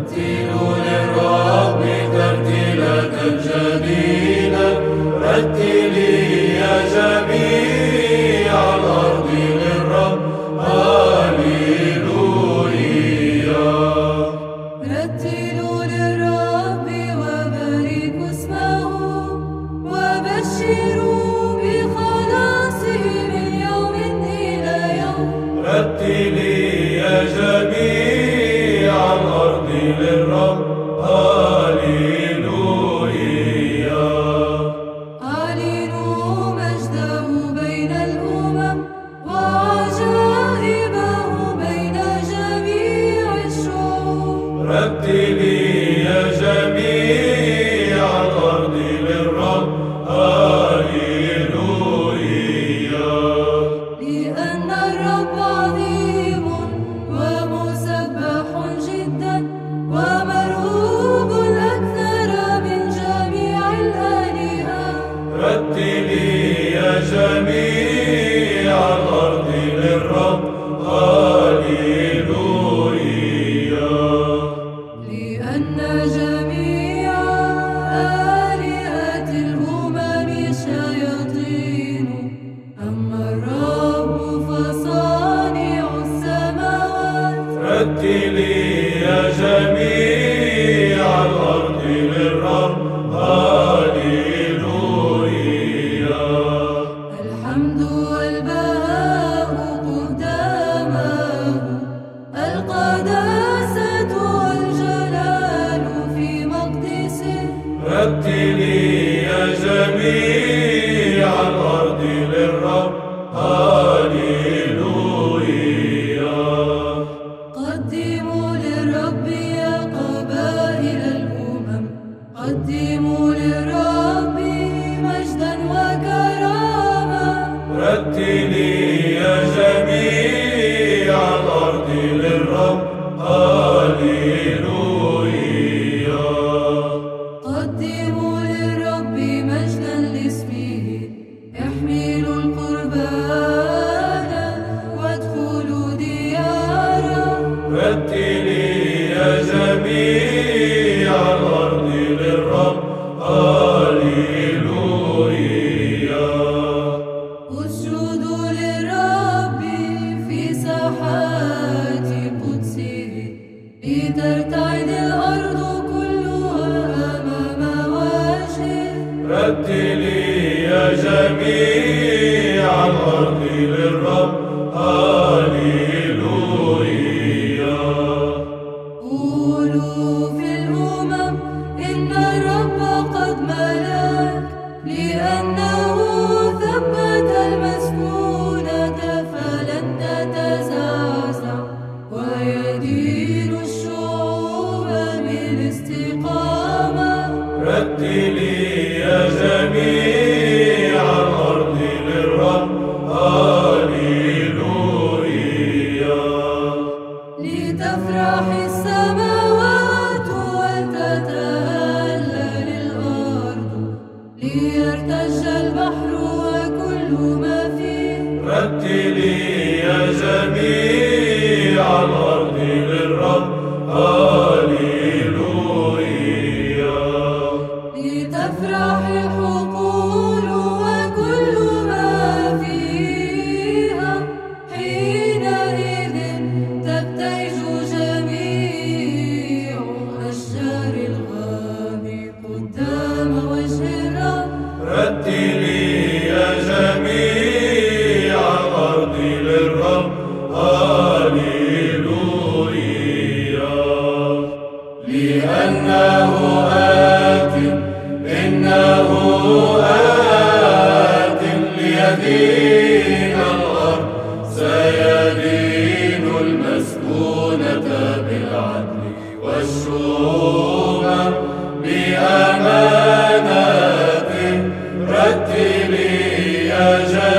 رتلوا للرب ترتيلة جديدة، رتلي يا جميع الأرض للرب هاليلويا. رتلوا للرب وباركوا اسمه، وبشروا بخلاصه من يوم إلى يوم. رتلي يا جميع الأرض للرب هاليلويا. أعلنوا مجده بين الأمم، وعجائبه بين جميع الشعوب. رتلي يا جميع الأرض للرب هاليلويا. لأن الرب عظيم ومسبح جدا، ومرهوب أكثر من جميع الآلهة. رتلي يا جميع الأرض للرب هاليلويا. لأن جميع آلهة الأمم شياطين، أما الرب فصانع السماوات. رتلي يا جميع الأرض للرب هاليلويا. الحمد والبهاء قدامه، القداسة والجلال في مقدسه. رتلي يا جميع الأرض للرب هاليلويا. قدموا للرب يا قبائل الأمم، قدموا للرب مجدا وكرامة. رتلي يا جميع الأرض للرب هاليلويا. قدموا للرب مجدا لاسمه، احملوا القربان وادخلوا دياره. رتلي يا جميع الأرض للرب هاليلويا. اسجدوا للرب في ساحات قدسه، لترتعد الأرض كلها أمام وجهه. رتلي يا جميع الأرض للرب هاليلويا. قولوا في الأمم إن الرب قد ملك، لأنه ثبت المسكونة فلن تتزعزع، ويدين الشعوب بالاستقامة. رتلي يا جميع الأرض للرب هاليلويا. لتفرح السماوات ولتتهلل الأرض، ليرتج البحر وكل ما فيه. رتلي يا جميع الأرض للرب هاليلويا. لتفرح الحقول وكل ما فيها، حينئذ تبتهج جميع أشجار الغاب قدام وجه الرب. رتلي يا جميع الأرض للرب هاليلويا. لأنه آت، إنه آت ليدين الأرض، سيدين المسكونة بالعدل والشؤوم بأمانة. رتلي يا